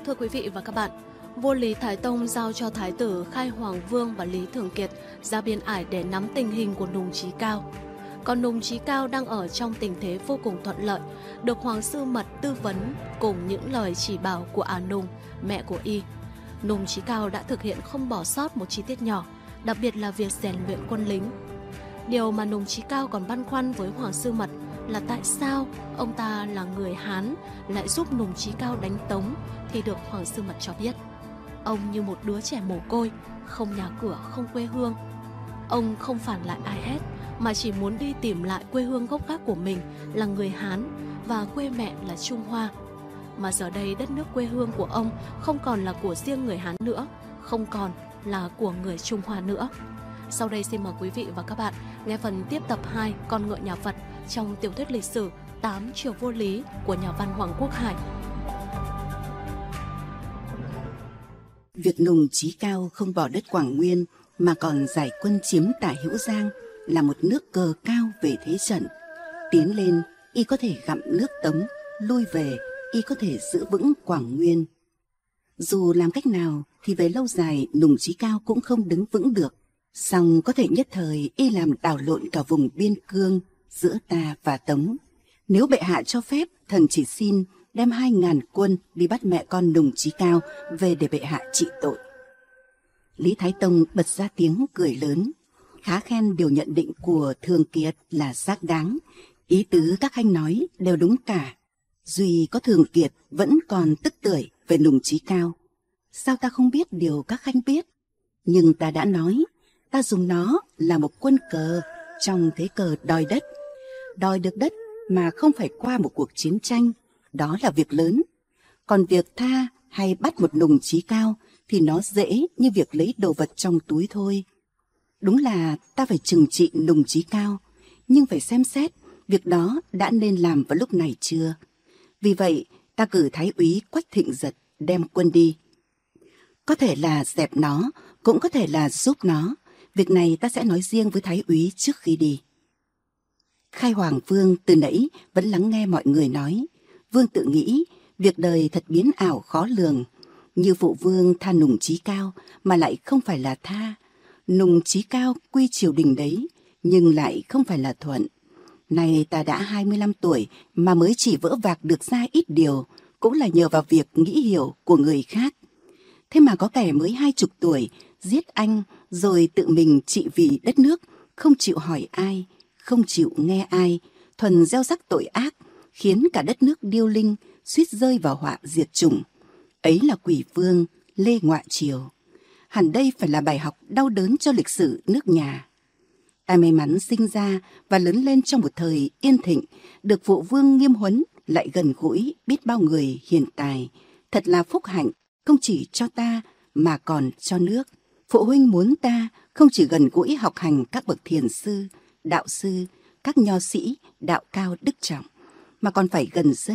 Thưa quý vị và các bạn, vua Lý Thái Tông giao cho Thái tử Khai Hoàng Vương và Lý Thường Kiệt ra biên ải để nắm tình hình của Nùng Chí Cao. Còn Nùng Chí Cao đang ở trong tình thế vô cùng thuận lợi, được Hoàng Sư Mật tư vấn cùng những lời chỉ bảo của Nùng, mẹ của y. Nùng Chí Cao đã thực hiện không bỏ sót một chi tiết nhỏ, đặc biệt là việc rèn luyện quân lính. Điều mà Nùng Chí Cao còn băn khoăn với Hoàng Sư Mật là tại sao ông ta là người Hán lại giúp Nùng Chí Cao đánh Tống thì được Hoàng Sư Mật cho biết. Ông như một đứa trẻ mồ côi, không nhà cửa, không quê hương. Ông không phản lại ai hết, mà chỉ muốn đi tìm lại quê hương gốc gác của mình là người Hán và quê mẹ là Trung Hoa. Mà giờ đây đất nước quê hương của ông không còn là của riêng người Hán nữa, không còn là của người Trung Hoa nữa. Sau đây xin mời quý vị và các bạn nghe phần tiếp tập 2 Con ngựa nhà Phật trong tiểu thuyết lịch sử 8 Triều Vô Lý của nhà văn Hoàng Quốc Hải. Việc Nùng Chí Cao không bỏ đất Quảng Nguyên mà còn giải quân chiếm Tả Hữu Giang là một nước cờ cao về thế trận. Tiến lên, y có thể gặm nước Tống, lui về, y có thể giữ vững Quảng Nguyên. Dù làm cách nào thì về lâu dài Nùng Chí Cao cũng không đứng vững được. Song có thể nhất thời y làm đảo lộn cả vùng biên cương giữa ta và Tống. Nếu bệ hạ cho phép, thần chỉ xin đem 2.000 quân đi bắt mẹ con Nùng Chí Cao về để bệ hạ trị tội. Lý Thái Tông bật ra tiếng cười lớn, khá khen điều nhận định của Thường Kiệt là xác đáng. Ý tứ các khanh nói đều đúng cả. Duy có Thường Kiệt vẫn còn tức tưởi về Nùng Chí Cao. Sao ta không biết điều các khanh biết? Nhưng ta đã nói, ta dùng nó là một quân cờ trong thế cờ đòi đất. Đòi được đất mà không phải qua một cuộc chiến tranh, đó là việc lớn. Còn việc tha hay bắt một Nùng Chí Cao thì nó dễ như việc lấy đồ vật trong túi thôi. Đúng là ta phải trừng trị Nùng Chí Cao, nhưng phải xem xét việc đó đã nên làm vào lúc này chưa. Vì vậy, ta cử Thái úy Quách Thịnh Giật đem quân đi. Có thể là dẹp nó, cũng có thể là giúp nó. Việc này ta sẽ nói riêng với Thái úy trước khi đi. Khai Hoàng Vương từ nãy vẫn lắng nghe mọi người nói. Vương tự nghĩ, việc đời thật biến ảo khó lường. Như phụ vương tha Nùng Chí Cao mà lại không phải là tha. Nùng Chí Cao quy triều đình đấy, nhưng lại không phải là thuận. Này ta đã 25 tuổi mà mới chỉ vỡ vạc được ra ít điều, cũng là nhờ vào việc nghĩ hiểu của người khác. Thế mà có kẻ mới 20 tuổi, giết anh rồi tự mình trị vì đất nước, không chịu hỏi ai, không chịu nghe ai, thuần gieo rắc tội ác, khiến cả đất nước điêu linh, suýt rơi vào họa diệt chủng. Ấy là Quỷ Vương, Lê Ngoại Triều. Hẳn đây phải là bài học đau đớn cho lịch sử nước nhà. Ta may mắn sinh ra và lớn lên trong một thời yên thịnh, được phụ vương nghiêm huấn, lại gần gũi biết bao người hiền tài. Thật là phúc hạnh, không chỉ cho ta mà còn cho nước. Phụ huynh muốn ta không chỉ gần gũi học hành các bậc thiền sư, đạo sư, các nho sĩ, đạo cao đức trọng, mà còn phải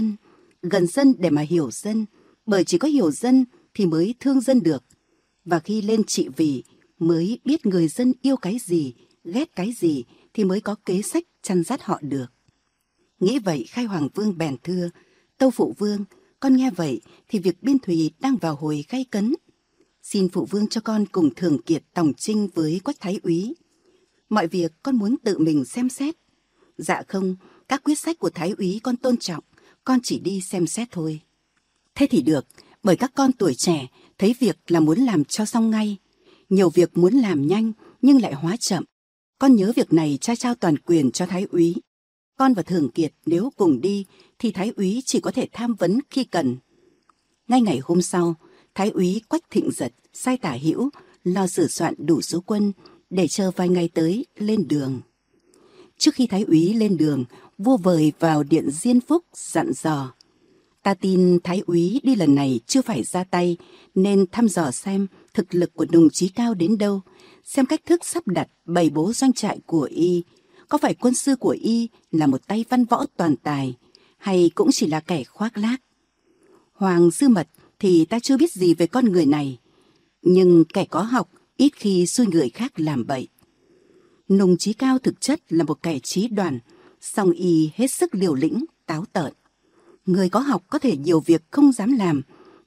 gần dân để mà hiểu dân, bởi chỉ có hiểu dân thì mới thương dân được. Và khi lên trị vì mới biết người dân yêu cái gì, ghét cái gì thì mới có kế sách chăn dắt họ được. Nghĩ vậy Khai Hoàng Vương bèn thưa, tâu phụ vương, con nghe vậy thì việc biên thùy đang vào hồi gay cấn. Xin phụ vương cho con cùng Thường Kiệt tòng chinh với Quách Thái úy. Mọi việc con muốn tự mình xem xét. Dạ không, các quyết sách của Thái úy con tôn trọng, con chỉ đi xem xét thôi. Thế thì được, bởi các con tuổi trẻ thấy việc là muốn làm cho xong ngay. Nhiều việc muốn làm nhanh nhưng lại hóa chậm. Con nhớ việc này cha trao toàn quyền cho Thái úy. Con và Thường Kiệt nếu cùng đi thì Thái úy chỉ có thể tham vấn khi cần. Ngay ngày hôm sau, Thái úy Quách Thịnh Giật sai Tả Hữu lo sửa soạn đủ số quân để chờ vài ngày tới lên đường. Trước khi Thái úy lên đường, vua vời vào điện Diên Phúc dặn dò. Ta tin Thái úy đi lần này chưa phải ra tay, nên thăm dò xem thực lực của Nùng Chí Cao đến đâu, xem cách thức sắp đặt bày bố doanh trại của y. Có phải quân sư của y là một tay văn võ toàn tài, hay cũng chỉ là kẻ khoác lác? Hoàng Sư Mật thì ta chưa biết gì về con người này, nhưng kẻ có học ít khi xui người khác làm bậy. Nùng Chí Cao thực chất là một kẻ trí đoàn, song y hết sức liều lĩnh, táo tợn. Người có học có thể nhiều việc không dám làm,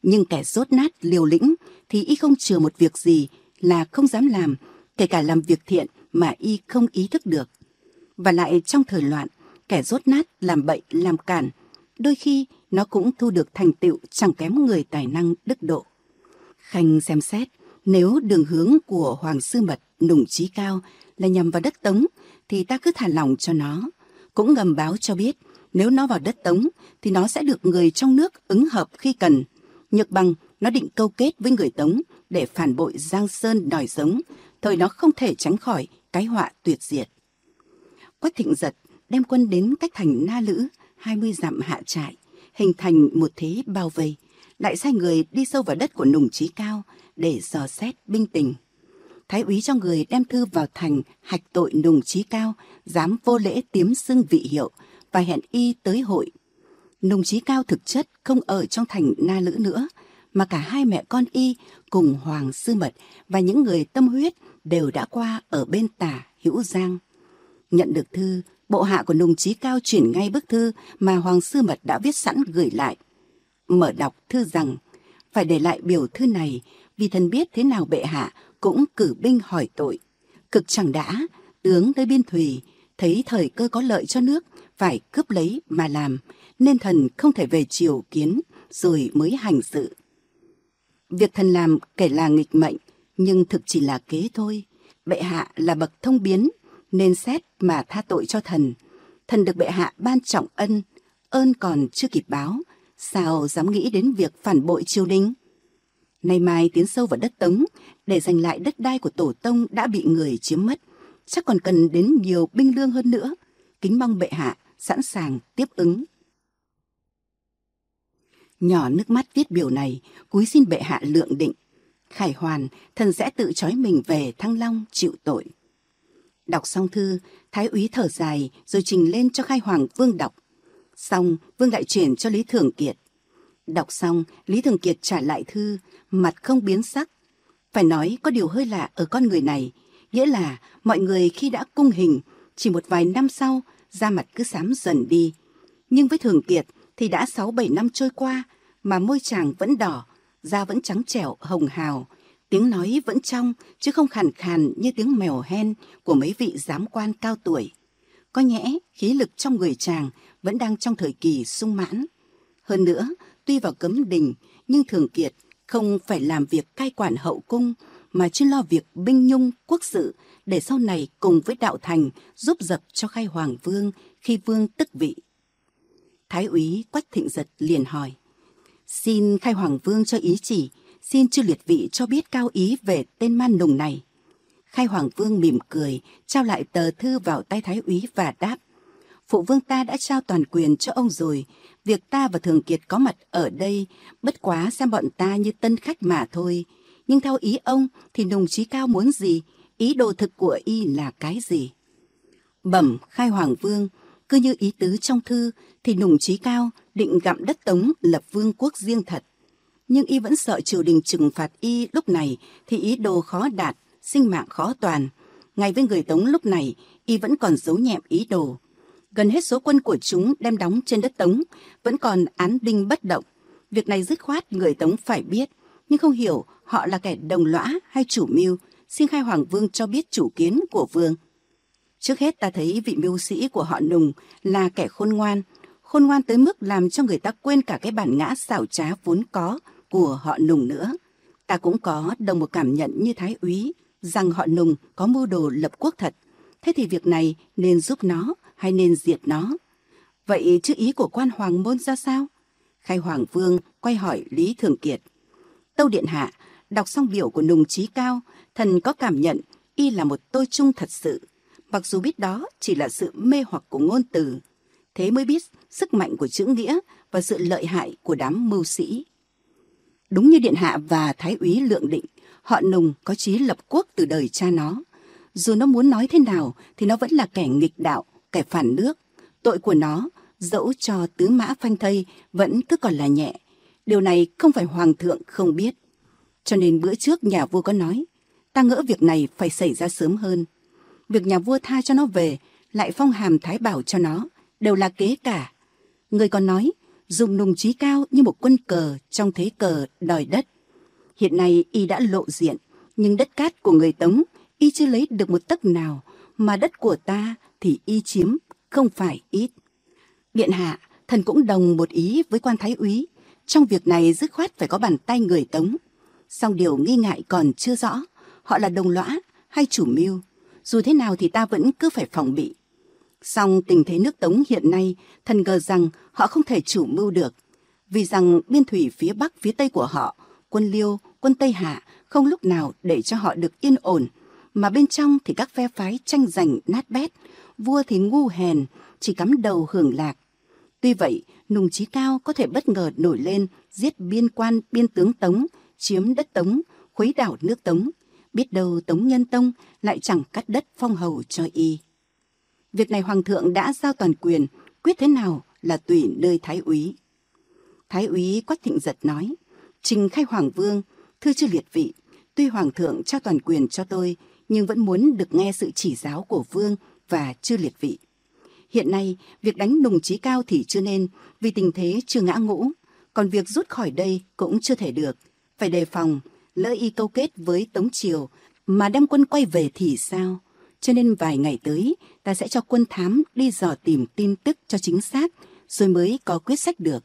Nhưng kẻ dốt nát liều lĩnh thì y không chừa một việc gì là không dám làm, kể cả làm việc thiện mà y không ý thức được. Và lại trong thời loạn, kẻ dốt nát làm bậy làm cản, đôi khi nó cũng thu được thành tựu chẳng kém người tài năng đức độ. Khanh xem xét, nếu đường hướng của Hoàng Sư Mật Nùng Chí Cao là nhằm vào đất Tống thì ta cứ thả lỏng cho nó, cũng ngầm báo cho biết nếu nó vào đất Tống thì nó sẽ được người trong nước ứng hợp khi cần. Nhược bằng nó định câu kết với người Tống để phản bội Giang Sơn đòi giống, thời nó không thể tránh khỏi cái họa tuyệt diệt. Quách Thịnh Giật đem quân đến cách thành Na Lữ 20 dặm hạ trại, hình thành một thế bao vây, lại sai người đi sâu vào đất của Nùng Chí Cao để dò xét binh tình. Thái úy cho người đem thư vào thành hạch tội Nùng Chí Cao dám vô lễ tiếm xưng vị hiệu và hẹn y tới hội. Nùng Chí Cao thực chất không ở trong thành Na Lữ nữa, mà cả hai mẹ con y cùng Hoàng Sư Mật và những người tâm huyết đều đã qua ở bên Tả Hữu Giang. Nhận được thư, bộ hạ của Nùng Chí Cao chuyển ngay bức thư mà Hoàng Sư Mật đã viết sẵn gửi lại. Mở đọc thư rằng, phải để lại biểu thư này vì thần biết thế nào bệ hạ cũng cử binh hỏi tội. Cực chẳng đã, tướng nơi biên thùy, thấy thời cơ có lợi cho nước, phải cướp lấy mà làm, nên thần không thể về triều kiến rồi mới hành sự. Việc thần làm kể là nghịch mệnh, nhưng thực chỉ là kế thôi. Bệ hạ là bậc thông biến, nên xét mà tha tội cho thần. Thần được bệ hạ ban trọng ân, ơn còn chưa kịp báo, sao dám nghĩ đến việc phản bội triều đình. Nay mai tiến sâu vào đất Tống để giành lại đất đai của tổ tông đã bị người chiếm mất, chắc còn cần đến nhiều binh lương hơn nữa. Kính mong bệ hạ sẵn sàng tiếp ứng. Nhỏ nước mắt viết biểu này, cúi xin bệ hạ lượng định. Khải hoàn, thần sẽ tự trói mình về Thăng Long chịu tội. Đọc xong thư, Thái úy thở dài rồi trình lên cho Khai Hoàng Vương đọc. Xong, Vương lại chuyển cho Lý Thường Kiệt. Đọc xong, Lý Thường Kiệt trả lại thư, mặt không biến sắc. Phải nói có điều hơi lạ ở con người này, nghĩa là mọi người khi đã cung hình, chỉ một vài năm sau, da mặt cứ xám dần đi. Nhưng với Thường Kiệt thì đã 6-7 năm trôi qua, mà môi chàng vẫn đỏ, da vẫn trắng trẻo, hồng hào, tiếng nói vẫn trong, chứ không khàn khàn như tiếng mèo hen của mấy vị giám quan cao tuổi. Có nhẽ khí lực trong người chàng vẫn đang trong thời kỳ sung mãn. Hơn nữa, tuy vào cấm đình, nhưng Thường Kiệt không phải làm việc cai quản hậu cung, mà chuyên lo việc binh nhung quốc sự để sau này cùng với đạo thành giúp dập cho Khai Hoàng Vương khi vương tức vị. Thái úy Quách Thịnh Giật liền hỏi: xin Khai Hoàng Vương cho ý chỉ, xin chư liệt vị cho biết cao ý về tên man nùng này. Khai Hoàng Vương mỉm cười, trao lại tờ thư vào tay Thái úy và đáp: phụ vương ta đã trao toàn quyền cho ông rồi, việc ta và Thường Kiệt có mặt ở đây bất quá xem bọn ta như tân khách mà thôi. Nhưng theo ý ông thì Nùng Chí Cao muốn gì, ý đồ thực của y là cái gì? Bẩm Khai Hoàng Vương, cứ như ý tứ trong thư thì Nùng Chí Cao định gặm đất Tống lập vương quốc riêng thật. Nhưng y vẫn sợ triều đình trừng phạt y lúc này thì ý đồ khó đạt, sinh mạng khó toàn. Ngay với người Tống lúc này, y vẫn còn giấu nhẹm ý đồ. Gần hết số quân của chúng đem đóng trên đất Tống, vẫn còn án binh bất động. Việc này dứt khoát người Tống phải biết, nhưng không hiểu họ là kẻ đồng lõa hay chủ mưu. Xin Khai Hoàng Vương cho biết chủ kiến của vương. Trước hết ta thấy vị mưu sĩ của họ Nùng là kẻ khôn ngoan tới mức làm cho người ta quên cả cái bản ngã xảo trá vốn có của họ Nùng nữa. Ta cũng có đồng một cảm nhận như Thái úy, rằng họ Nùng có mưu đồ lập quốc thật. Thế thì việc này nên giúp nó hay nên diệt nó? Vậy chứ ý của quan hoàng môn ra sao? Khai Hoàng Vương quay hỏi Lý Thường Kiệt. Tâu điện hạ, đọc xong biểu của Nùng Chí Cao, thần có cảm nhận y là một tôi trung thật sự, mặc dù biết đó chỉ là sự mê hoặc của ngôn từ. Thế mới biết sức mạnh của chữ nghĩa và sự lợi hại của đám mưu sĩ. Đúng như điện hạ và Thái úy lượng định, họ Nùng có chí lập quốc từ đời cha nó. Dù nó muốn nói thế nào thì nó vẫn là kẻ nghịch đạo, kẻ phản nước. Tội của nó, dẫu cho tứ mã phanh thây, vẫn cứ còn là nhẹ. Điều này không phải hoàng thượng không biết. Cho nên bữa trước nhà vua có nói, ta ngỡ việc này phải xảy ra sớm hơn. Việc nhà vua tha cho nó về, lại phong hàm thái bảo cho nó, đều là kế cả. Người còn nói, dùng Nùng Chí Cao như một quân cờ trong thế cờ đòi đất. Hiện nay y đã lộ diện, nhưng đất cát của người Tống y chưa lấy được một tấc nào, mà đất của ta thì y chiếm không phải ít. Điện hạ, thần cũng đồng một ý với quan thái úy, trong việc này dứt khoát phải có bàn tay người Tống. Song điều nghi ngại còn chưa rõ, họ là đồng lõa hay chủ mưu. Dù thế nào thì ta vẫn cứ phải phòng bị. Song tình thế nước Tống hiện nay, thần ngờ rằng họ không thể chủ mưu được, vì rằng biên thủy phía bắc phía tây của họ, quân Liêu, quân Tây Hạ không lúc nào để cho họ được yên ổn, mà bên trong thì các phe phái tranh giành nát bét, vua thì ngu hèn, chỉ cắm đầu hưởng lạc. Tuy vậy, Nùng Chí Cao có thể bất ngờ nổi lên, giết biên quan biên tướng Tống, chiếm đất Tống, khuấy đảo nước Tống. Biết đâu Tống Nhân Tông lại chẳng cắt đất phong hầu cho y. Việc này Hoàng thượng đã giao toàn quyền, quyết thế nào là tùy nơi Thái úy. Thái úy Quách Thịnh Giật nói, trình khai Hoàng Vương, thưa chư liệt vị, tuy Hoàng thượng trao toàn quyền cho tôi, nhưng vẫn muốn được nghe sự chỉ giáo của Vương và chư liệt vị. Hiện nay, việc đánh Nùng Chí Cao thì chưa nên, vì tình thế chưa ngã ngũ, còn việc rút khỏi đây cũng chưa thể được. Phải đề phòng, lỡ y câu kết với Tống Triều mà đem quân quay về thì sao? Cho nên vài ngày tới, ta sẽ cho quân thám đi dò tìm tin tức cho chính xác, rồi mới có quyết sách được.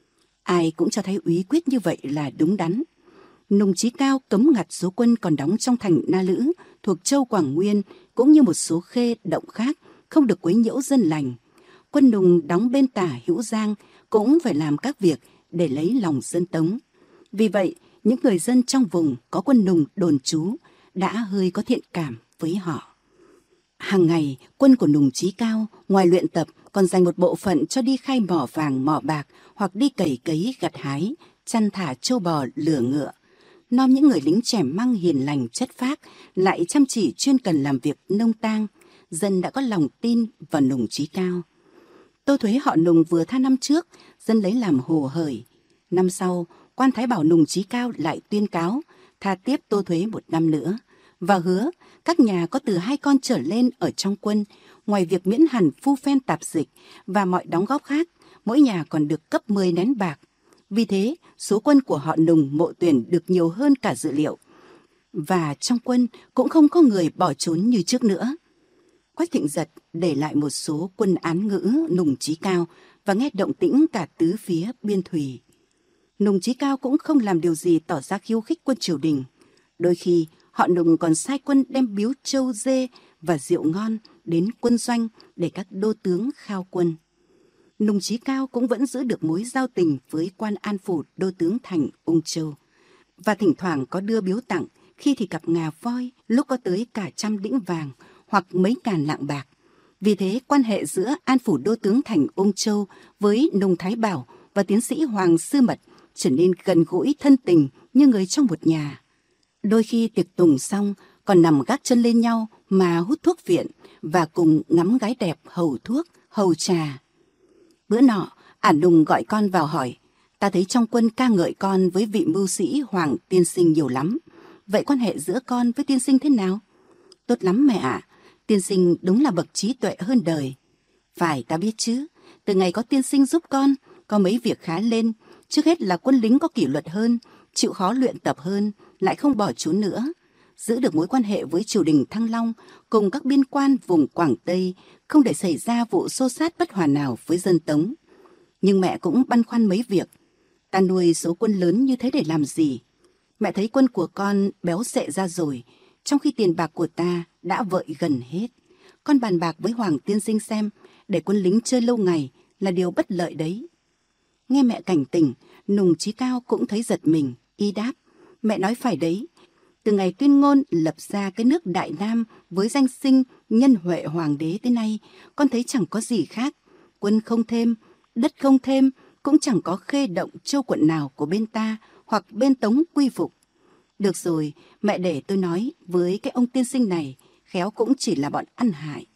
Ai cũng cho Thái úy quyết như vậy là đúng đắn. Nùng Chí Cao cấm ngặt số quân còn đóng trong thành Na Lữ thuộc châu Quảng Nguyên, cũng như một số khê động khác, không được quấy nhiễu dân lành. Quân Nùng đóng bên tả Hữu Giang cũng phải làm các việc để lấy lòng dân Tống. Vì vậy, những người dân trong vùng có quân Nùng đồn trú đã hơi có thiện cảm với họ. Hàng ngày, quân của Nùng Chí Cao ngoài luyện tập còn dành một bộ phận cho đi khai mỏ vàng mỏ bạc, hoặc đi cày cấy gặt hái, chăn thả trâu bò lừa ngựa. Nom những người lính trẻ măng hiền lành chất phác lại chăm chỉ chuyên cần làm việc nông tang, dân đã có lòng tin vào Nùng Chí Cao. Tô thuế họ Nùng vừa tha năm trước, dân lấy làm hồ hởi. Năm sau, quan thái bảo Nùng Chí Cao lại tuyên cáo tha tiếp Tô thuế một năm nữa, và hứa các nhà có từ 2 con trở lên ở trong quân, ngoài việc miễn hẳn phu phen tạp dịch và mọi đóng góp khác, mỗi nhà còn được cấp 10 nén bạc. Vì thế, số quân của họ Nùng mộ tuyển được nhiều hơn cả dự liệu. Và trong quân cũng không có người bỏ trốn như trước nữa. Quách Thịnh Giật để lại một số quân án ngữ Nùng Chí Cao và nghe động tĩnh cả tứ phía biên thùy. Nùng Chí Cao cũng không làm điều gì tỏ ra khiêu khích quân triều đình. Đôi khi, họ Nùng còn sai quân đem biếu trâu dê và rượu ngon đến quân doanh để các đô tướng khao quân. Nùng Chí Cao cũng vẫn giữ được mối giao tình với quan an phủ đô tướng thành Ung Châu, và thỉnh thoảng có đưa biếu tặng, khi thì cặp ngà voi, lúc có tới cả 100 đĩnh vàng hoặc mấy ngàn lạng bạc. Vì thế, quan hệ giữa an phủ đô tướng thành Ung Châu với Nùng Thái Bảo và tiến sĩ Hoàng Sư Mật trở nên gần gũi thân tình như người trong một nhà. Đôi khi tiệc tùng xong còn nằm gác chân lên nhau mà hút thuốc viện và cùng ngắm gái đẹp hầu thuốc, hầu trà. Bữa nọ, ả Nùng gọi con vào hỏi, ta thấy trong quân ca ngợi con với vị mưu sĩ Hoàng tiên sinh nhiều lắm. Vậy quan hệ giữa con với tiên sinh thế nào? Tốt lắm mẹ ạ, tiên sinh đúng là bậc trí tuệ hơn đời. Phải, ta biết chứ, từ ngày có tiên sinh giúp con, có mấy việc khá lên. Trước hết là quân lính có kỷ luật hơn, chịu khó luyện tập hơn, lại không bỏ trốn nữa. Giữ được mối quan hệ với triều đình Thăng Long cùng các biên quan vùng Quảng Tây, không để xảy ra vụ xô xát bất hòa nào với dân Tống. Nhưng mẹ cũng băn khoăn mấy việc. Ta nuôi số quân lớn như thế để làm gì? Mẹ thấy quân của con béo xệ ra rồi, trong khi tiền bạc của ta đã vợi gần hết. Con bàn bạc với Hoàng tiên sinh xem, để quân lính chơi lâu ngày là điều bất lợi đấy. Nghe mẹ cảnh tỉnh, Nùng Chí Cao cũng thấy giật mình, y đáp. Mẹ nói phải đấy. Từ ngày tuyên ngôn lập ra cái nước Đại Nam với danh xưng nhân huệ hoàng đế tới nay, con thấy chẳng có gì khác. Quân không thêm, đất không thêm, cũng chẳng có khê động châu quận nào của bên ta hoặc bên Tống quy phục. Được rồi, mẹ để tôi nói với cái ông tiên sinh này, khéo cũng chỉ là bọn ăn hại.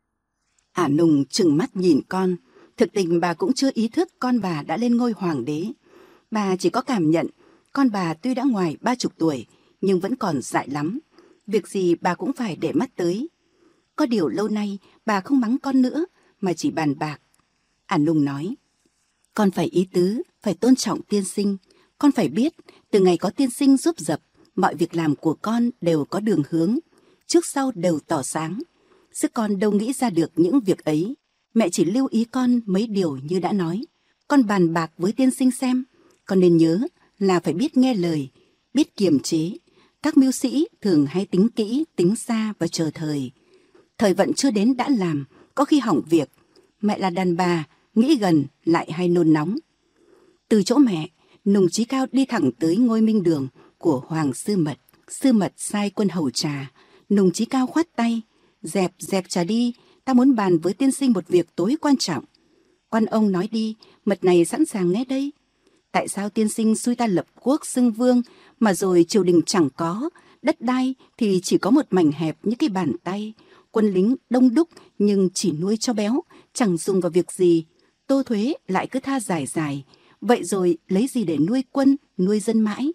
Ả Nùng trừng mắt nhìn con. Thực tình bà cũng chưa ý thức con bà đã lên ngôi hoàng đế. Bà chỉ có cảm nhận con bà tuy đã ngoài 30 tuổi nhưng vẫn còn dại lắm. Việc gì bà cũng phải để mắt tới. Có điều lâu nay bà không mắng con nữa mà chỉ bàn bạc. Ả Nùng nói, Con phải ý tứ, phải tôn trọng tiên sinh. Con phải biết, từ ngày có tiên sinh giúp dập, mọi việc làm của con đều có đường hướng, trước sau đều tỏ sáng. Sức con đâu nghĩ ra được những việc ấy. Mẹ chỉ lưu ý con mấy điều như đã nói. Con bàn bạc với tiên sinh xem. Con nên nhớ là phải biết nghe lời, biết kiềm chế. Các mưu sĩ thường hay tính kỹ, tính xa và chờ thời. Thời vận chưa đến đã làm, có khi hỏng việc. Mẹ là đàn bà, nghĩ gần lại hay nôn nóng. Từ chỗ mẹ, Nùng Chí Cao đi thẳng tới ngôi minh đường của Hoàng Sư Mật. Sư Mật sai quân hầu trà. Nùng Chí Cao khoát tay. Dẹp trà đi, ta muốn bàn với tiên sinh một việc tối quan trọng. Quan ông nói đi, Mật này sẵn sàng nghe đây. Tại sao tiên sinh xui ta lập quốc xưng vương, mà rồi triều đình chẳng có, đất đai thì chỉ có một mảnh hẹp như cái bàn tay, quân lính đông đúc nhưng chỉ nuôi cho béo, chẳng dùng vào việc gì, tô thuế lại cứ tha dài, vậy rồi lấy gì để nuôi quân, nuôi dân mãi?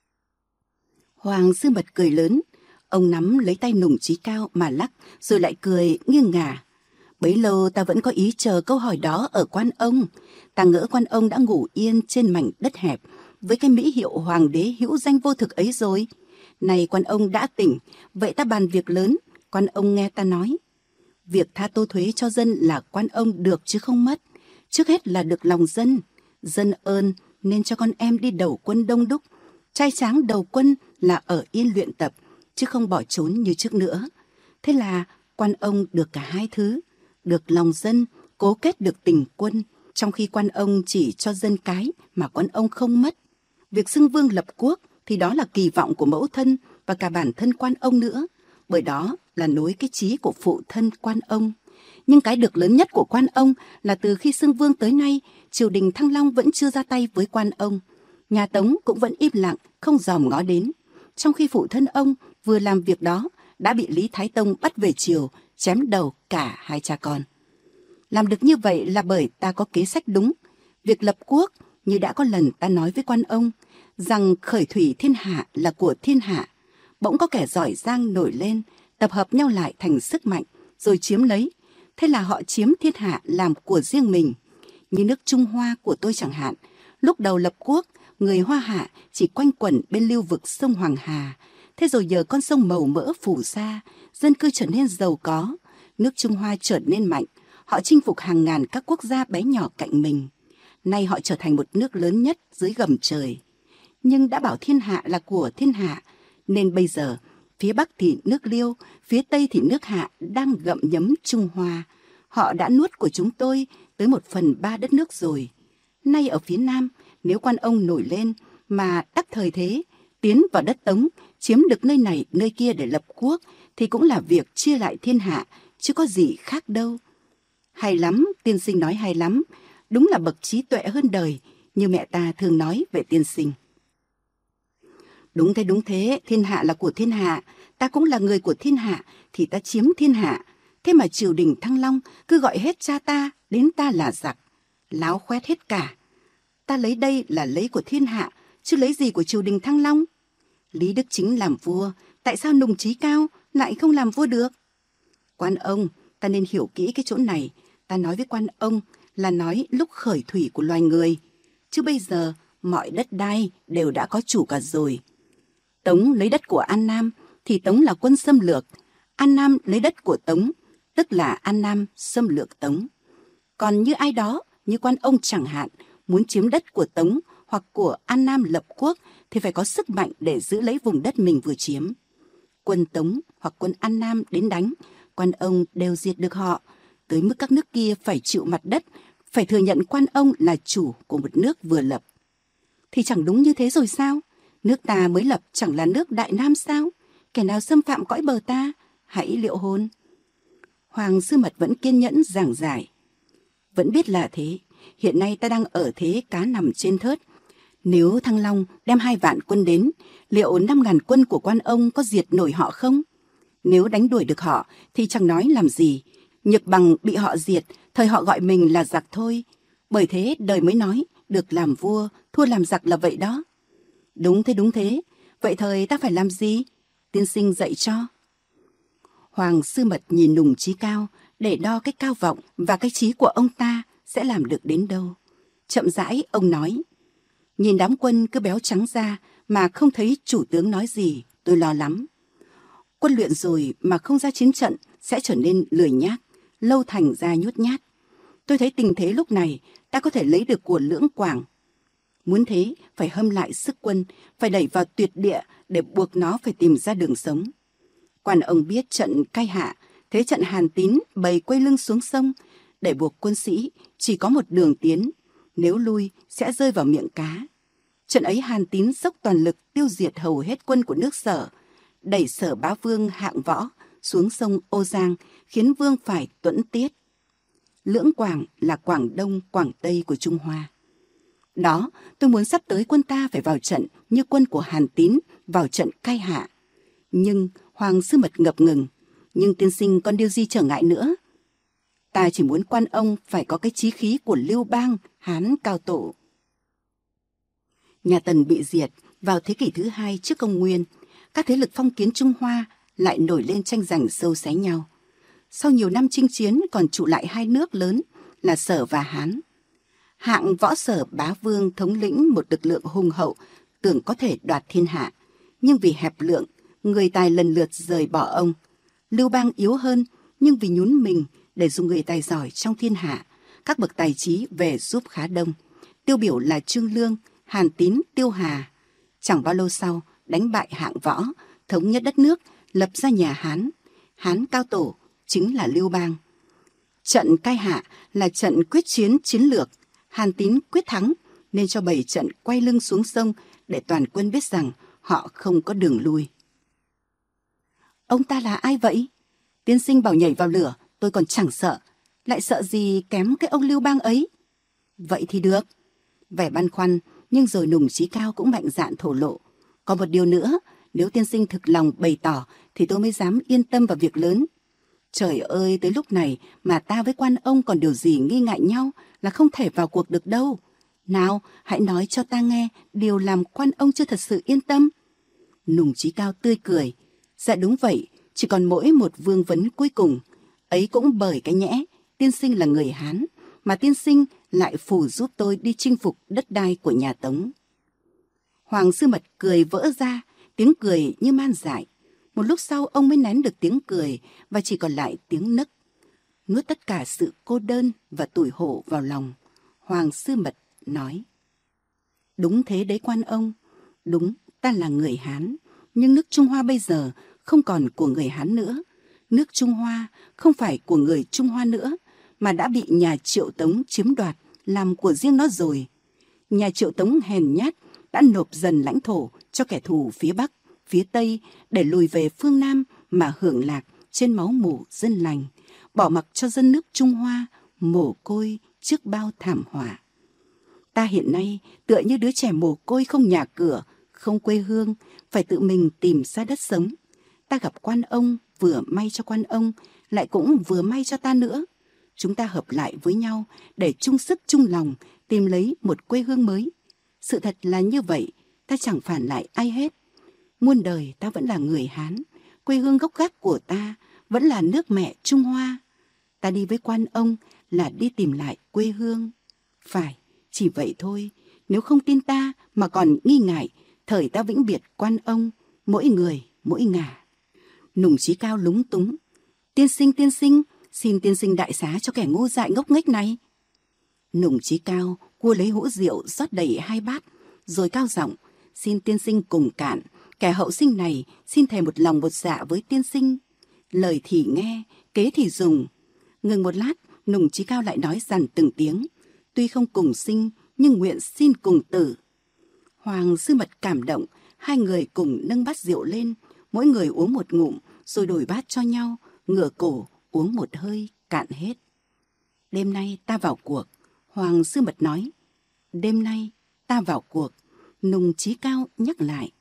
Hoàng Sư Mật cười lớn, ông nắm lấy tay Nùng Chí Cao mà lắc, rồi lại cười nghiêng ngả. Bấy lâu ta vẫn có ý chờ câu hỏi đó ở quan ông. Ta ngỡ quan ông đã ngủ yên trên mảnh đất hẹp với cái mỹ hiệu hoàng đế hữu danh vô thực ấy rồi. Này quan ông đã tỉnh, vậy ta bàn việc lớn. Quan ông nghe ta nói. Việc tha tô thuế cho dân là quan ông được chứ không mất. Trước hết là được lòng dân. Dân ơn nên cho con em đi đầu quân đông đúc. Trai tráng đầu quân là ở yên luyện tập, chứ không bỏ trốn như trước nữa. Thế là quan ông được cả hai thứ. Được lòng dân, cố kết được tình quân, trong khi quan ông chỉ cho dân cái mà quan ông không mất. Việc xưng vương lập quốc thì đó là kỳ vọng của mẫu thân và cả bản thân quan ông nữa, bởi đó là nối cái chí của phụ thân quan ông. Nhưng cái được lớn nhất của quan ông là từ khi xưng vương tới nay, triều đình Thăng Long vẫn chưa ra tay với quan ông. Nhà Tống cũng vẫn im lặng, không dòm ngó đến. Trong khi phụ thân ông vừa làm việc đó, đã bị Lý Thái Tông bắt về triều, chém đầu cả hai cha con. Làm được như vậy là bởi ta có kế sách đúng. Việc lập quốc, như đã có lần ta nói với quan ông, rằng khởi thủy thiên hạ là của thiên hạ. Bỗng có kẻ giỏi giang nổi lên, tập hợp nhau lại thành sức mạnh, rồi chiếm lấy. Thế là họ chiếm thiên hạ làm của riêng mình. Như nước Trung Hoa của tôi chẳng hạn, lúc đầu lập quốc, người Hoa Hạ chỉ quanh quẩn bên lưu vực sông Hoàng Hà. Thế rồi giờ con sông màu mỡ phủ ra, dân cư trở nên giàu có, nước Trung Hoa trở nên mạnh, họ chinh phục hàng ngàn các quốc gia bé nhỏ cạnh mình. Nay họ trở thành một nước lớn nhất dưới gầm trời. Nhưng đã bảo thiên hạ là của thiên hạ, nên bây giờ phía Bắc thì nước Liêu, phía Tây thì nước Hạ đang gặm nhấm Trung Hoa. Họ đã nuốt của chúng tôi tới 1/3 đất nước rồi. Nay ở phía Nam, nếu quan ông nổi lên mà đắc thời thế, tiến vào đất Tống, chiếm được nơi này nơi kia để lập quốc, thì cũng là việc chia lại thiên hạ, chứ có gì khác đâu. Hay lắm, tiên sinh nói hay lắm. Đúng là bậc trí tuệ hơn đời, như mẹ ta thường nói về tiên sinh. Đúng thế, thiên hạ là của thiên hạ. Ta cũng là người của thiên hạ, thì ta chiếm thiên hạ. Thế mà triều đình Thăng Long cứ gọi hết cha ta, đến ta là giặc. Láo khoét hết cả. Ta lấy đây là lấy của thiên hạ, chứ lấy gì của triều đình Thăng Long. Lý Đức Chính làm vua, tại sao Nùng Chí Cao lại không làm vua được? Quan ông, ta nên hiểu kỹ cái chỗ này. Ta nói với quan ông là nói lúc khởi thủy của loài người. Chứ bây giờ mọi đất đai đều đã có chủ cả rồi. Tống lấy đất của An Nam thì Tống là quân xâm lược. An Nam lấy đất của Tống, tức là An Nam xâm lược Tống. Còn như ai đó, như quan ông chẳng hạn, muốn chiếm đất của Tống hoặc của An Nam lập quốc thì phải có sức mạnh để giữ lấy vùng đất mình vừa chiếm. Quân Tống hoặc quân An Nam đến đánh, quan ông đều diệt được họ, tới mức các nước kia phải chịu mặt đất, phải thừa nhận quan ông là chủ của một nước vừa lập. Thì chẳng đúng như thế rồi sao? Nước ta mới lập chẳng là nước Đại Nam sao? Kẻ nào xâm phạm cõi bờ ta, hãy liệu hồn. Hoàng Sư Mật vẫn kiên nhẫn giảng giải. Vẫn biết là thế, hiện nay ta đang ở thế cá nằm trên thớt. Nếu Thăng Long đem 2 vạn quân đến, liệu 5.000 quân của quan ông có diệt nổi họ không? Nếu đánh đuổi được họ thì chẳng nói làm gì. Nhược bằng bị họ diệt, thời họ gọi mình là giặc thôi. Bởi thế đời mới nói, được làm vua, thua làm giặc là vậy đó. Đúng thế. Vậy thời ta phải làm gì? Tiên sinh dạy cho. Hoàng Sư Mật nhìn Nùng Chí Cao để đo cái cao vọng và cái trí của ông ta sẽ làm được đến đâu. Chậm rãi ông nói: nhìn đám quân cứ béo trắng ra mà không thấy chủ tướng nói gì, tôi lo lắm. Quân luyện rồi mà không ra chiến trận sẽ trở nên lười nhác, lâu thành ra nhút nhát. Tôi thấy tình thế lúc này ta có thể lấy được của Lưỡng Quảng. Muốn thế phải hâm lại sức quân, phải đẩy vào tuyệt địa để buộc nó phải tìm ra đường sống. Quan ông biết trận Cai Hạ, thế trận Hàn Tín bày quay lưng xuống sông, để buộc quân sĩ chỉ có một đường tiến, nếu lui sẽ rơi vào miệng cá. Trận ấy Hàn Tín dốc toàn lực tiêu diệt hầu hết quân của nước Sở, đẩy Sở Bá Vương Hạng Võ xuống sông Ô Giang, khiến Vương phải tuẫn tiết. Lưỡng Quảng là Quảng Đông, Quảng Tây của Trung Hoa. Đó, tôi muốn sắp tới quân ta phải vào trận như quân của Hàn Tín vào trận Cai Hạ. Nhưng Hoàng Sư Mật ngập ngừng: nhưng tiên sinh còn điều gì trở ngại nữa? Ta chỉ muốn quan ông phải có cái chí khí của Lưu Bang, Hán cao tổ. Nhà Tần bị diệt vào thế kỷ thứ 2 trước công nguyên, các thế lực phong kiến Trung Hoa lại nổi lên tranh giành sâu xé nhau. Sau nhiều năm chinh chiến còn trụ lại hai nước lớn là Sở và Hán. Hạng Võ Sở Bá Vương thống lĩnh một lực lượng hùng hậu, tưởng có thể đoạt thiên hạ, nhưng vì hẹp lượng, người tài lần lượt rời bỏ ông. Lưu Bang yếu hơn, nhưng vì nhún mình để dùng người tài giỏi trong thiên hạ, các bậc tài trí về giúp khá đông. Tiêu biểu là Trương Lương, Hàn Tín, Tiêu Hà. Chẳng bao lâu sau, đánh bại Hạng Võ, thống nhất đất nước, lập ra nhà Hán. Hán cao tổ chính là Lưu Bang. Trận Cai Hạ là trận quyết chiến chiến lược. Hàn Tín quyết thắng nên cho bày trận quay lưng xuống sông để toàn quân biết rằng họ không có đường lui. Ông ta là ai vậy? Tiên sinh bảo nhảy vào lửa, tôi còn chẳng sợ. Lại sợ gì kém cái ông Lưu Bang ấy? Vậy thì được. Vẻ băn khoăn, nhưng rồi Nùng Chí Cao cũng mạnh dạn thổ lộ. Còn một điều nữa, nếu tiên sinh thực lòng bày tỏ thì tôi mới dám yên tâm vào việc lớn. Trời ơi, tới lúc này mà ta với quan ông còn điều gì nghi ngại nhau là không thể vào cuộc được đâu. Nào, hãy nói cho ta nghe điều làm quan ông chưa thật sự yên tâm. Nùng Chí Cao tươi cười. Dạ đúng vậy, chỉ còn mỗi một vương vấn cuối cùng. Ấy cũng bởi cái nhẽ, tiên sinh là người Hán, mà tiên sinh lại phù giúp tôi đi chinh phục đất đai của nhà Tống. Hoàng Sư Mật cười vỡ ra, tiếng cười như man dại. Một lúc sau ông mới nén được tiếng cười và chỉ còn lại tiếng nấc. Nuốt tất cả sự cô đơn và tủi hổ vào lòng, Hoàng Sư Mật nói: đúng thế đấy quan ông, đúng ta là người Hán, nhưng nước Trung Hoa bây giờ không còn của người Hán nữa. Nước Trung Hoa không phải của người Trung Hoa nữa, mà đã bị nhà Triệu Tống chiếm đoạt làm của riêng nó rồi. Nhà Triệu Tống hèn nhát đã nộp dần lãnh thổ cho kẻ thù phía Bắc, phía Tây để lùi về phương Nam mà hưởng lạc trên máu mủ dân lành, bỏ mặc cho dân nước Trung Hoa mồ côi trước bao thảm họa. Ta hiện nay tựa như đứa trẻ mồ côi không nhà cửa, không quê hương, phải tự mình tìm ra đất sống. Ta gặp quan ông, vừa may cho quan ông, lại cũng vừa may cho ta nữa. Chúng ta hợp lại với nhau để chung sức chung lòng tìm lấy một quê hương mới. Sự thật là như vậy, ta chẳng phản lại ai hết. Muôn đời ta vẫn là người Hán, quê hương gốc gác của ta vẫn là nước mẹ Trung Hoa. Ta đi với quan ông là đi tìm lại quê hương. Phải, chỉ vậy thôi, nếu không tin ta mà còn nghi ngại, thời ta vĩnh biệt quan ông, mỗi người mỗi ngả. Nùng Chí Cao lúng túng. Tiên sinh, xin tiên sinh đại xá cho kẻ ngu dại ngốc nghếch này. Nùng Chí Cao cua lấy hũ rượu rót đầy 2 bát, rồi cao giọng: xin tiên sinh cùng cạn, kẻ hậu sinh này xin thề một lòng một dạ với tiên sinh. Lời thì nghe, kế thì dùng. Ngừng một lát, Nùng Chí Cao lại nói dằn từng tiếng: tuy không cùng sinh, nhưng nguyện xin cùng tử. Hoàng Sư Mật cảm động, hai người cùng nâng bát rượu lên, mỗi người uống một ngụm, rồi đổi bát cho nhau, ngửa cổ uống một hơi cạn hết. Đêm nay ta vào cuộc, Hoàng Sư Mật nói. Đêm nay ta vào cuộc, Nùng Chí Cao nhắc lại.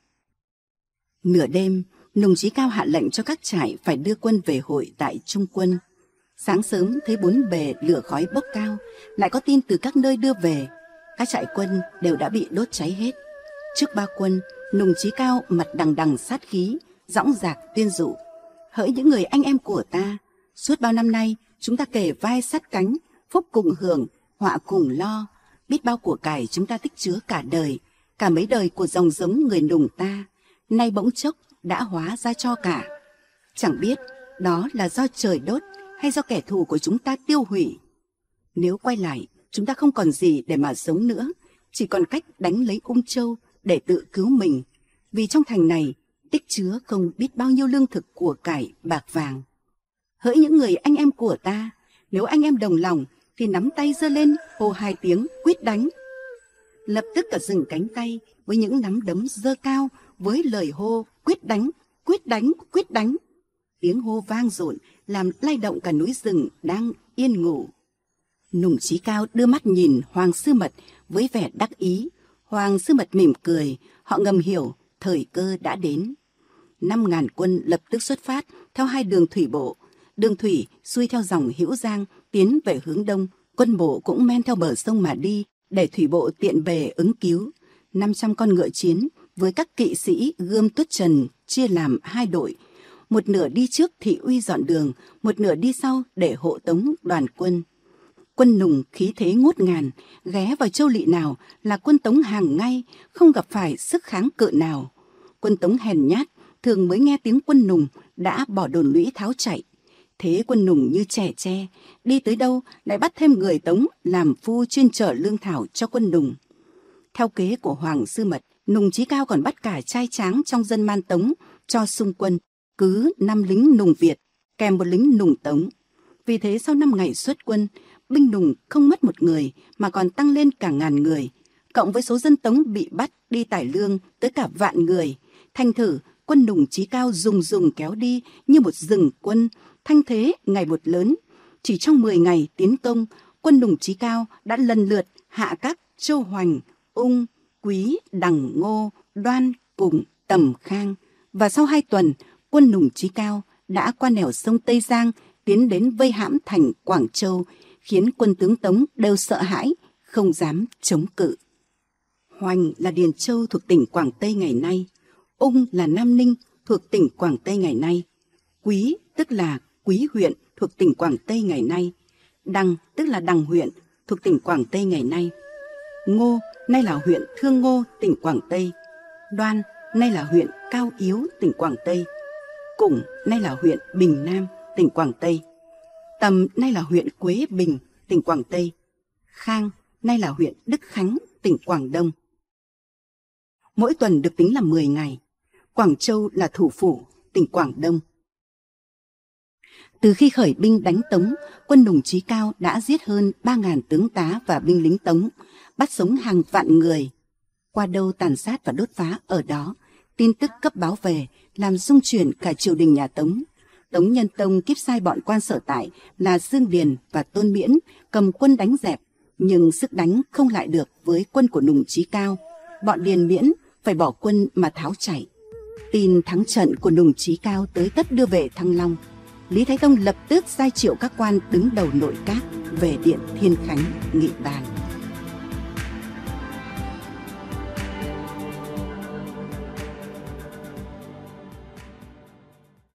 Nửa đêm, Nùng Chí Cao hạ lệnh cho các trại phải đưa quân về hội tại Trung Quân. Sáng sớm thấy 4 bề lửa khói bốc cao, lại có tin từ các nơi đưa về. Các trại quân đều đã bị đốt cháy hết. Trước ba quân, Nùng Chí Cao mặt đằng đằng sát khí, dõng dạc tuyên dụ: hỡi những người anh em của ta, suốt bao năm nay chúng ta kề vai sát cánh, phúc cùng hưởng, họa cùng lo. Biết bao của cải chúng ta tích chứa cả đời, cả mấy đời của dòng giống người Nùng ta, nay bỗng chốc đã hóa ra tro cả. Chẳng biết đó là do trời đốt hay do kẻ thù của chúng ta tiêu hủy. Nếu quay lại, chúng ta không còn gì để mà sống nữa, chỉ còn cách đánh lấy Ung Châu để tự cứu mình, vì trong thành này tích chứa không biết bao nhiêu lương thực của cải bạc vàng. Hỡi những người anh em của ta, nếu anh em đồng lòng thì nắm tay giơ lên, hô 2 tiếng quyết đánh. Lập tức cả rừng cánh tay với những nắm đấm giơ cao với lời hô quyết đánh, quyết đánh, quyết đánh. Tiếng hô vang dội làm lay động cả núi rừng đang yên ngủ. Nùng Chí Cao đưa mắt nhìn Hoàng Sư Mật với vẻ đắc ý. Hoàng Sư Mật mỉm cười, họ ngầm hiểu thời cơ đã đến. 5.000 quân lập tức xuất phát theo 2 đường thủy bộ. Đường thủy xuôi theo dòng Hữu Giang tiến về hướng đông, quân bộ cũng men theo bờ sông mà đi để thủy bộ tiện bề ứng cứu. 500 con ngựa chiến với các kỵ sĩ gươm tuất trần chia làm 2 đội. Một nửa đi trước thị uy dọn đường, một nửa đi sau để hộ tống đoàn quân. Quân Nùng khí thế ngút ngàn, ghé vào châu lỵ nào là quân Tống hàng ngay, không gặp phải sức kháng cự nào. Quân Tống hèn nhát, thường mới nghe tiếng quân Nùng đã bỏ đồn lũy tháo chạy. Thế quân Nùng như trẻ tre, đi tới đâu lại bắt thêm người Tống làm phu chuyên chở lương thảo cho quân Nùng. Theo kế của Hoàng Sư Mật, Nùng Chí Cao còn bắt cả trai tráng trong dân Man Tống cho xung quân, cứ 5 lính Nùng Việt kèm 1 lính Nùng Tống. Vì thế sau 5 ngày xuất quân, binh Nùng không mất 1 người mà còn tăng lên cả 1000 người, cộng với số dân Tống bị bắt đi tải lương tới cả 1.000 người. Thành thử quân Nùng Chí Cao rùng kéo đi như một rừng quân, thanh thế ngày một lớn. Chỉ trong 10 ngày tiến công, quân Nùng Chí Cao đã lần lượt hạ các Châu Hoành, Ung, Quý, Đằng Ngô, Đoan, Cùng, Tầm Khang. Và sau 2 tuần, quân Nùng Chí Cao đã qua nẻo sông Tây Giang tiến đến vây hãm thành Quảng Châu, khiến quân tướng Tống đều sợ hãi, không dám chống cự. Hoành là Điền Châu thuộc tỉnh Quảng Tây ngày nay, Ung là Nam Ninh thuộc tỉnh Quảng Tây ngày nay, Quý tức là Quý huyện thuộc tỉnh Quảng Tây ngày nay, Đằng tức là Đằng huyện thuộc tỉnh Quảng Tây ngày nay, Ngô nay là huyện Thương Ngô tỉnh Quảng Tây, Đoan nay là huyện Cao Yếu tỉnh Quảng Tây, Củng nay là huyện Bình Nam tỉnh Quảng Tây, Tầm nay là huyện Quế Bình tỉnh Quảng Tây, Khang nay là huyện Đức Khánh tỉnh Quảng Đông. Mỗi tuần được tính là 10 ngày. Quảng Châu là thủ phủ tỉnh Quảng Đông. Từ khi khởi binh đánh Tống, quân Nùng Chí Cao đã giết hơn 3.000 tướng tá và binh lính Tống, bắt sống hàng vạn người. Qua đâu tàn sát và đốt phá ở đó, tin tức cấp báo về làm rung chuyển cả triều đình nhà Tống. Tống Nhân Tông kíp sai bọn quan sở tại là Dương Điền và Tôn Miễn cầm quân đánh dẹp, nhưng sức đánh không lại được với quân của Nùng Chí Cao. Bọn Điền Miễn phải bỏ quân mà tháo chạy. Tin thắng trận của Nùng Chí Cao tới tấp đưa về Thăng Long. Lý Thái Tông lập tức sai triệu các quan đứng đầu nội các về điện Thiên Khánh nghị bàn.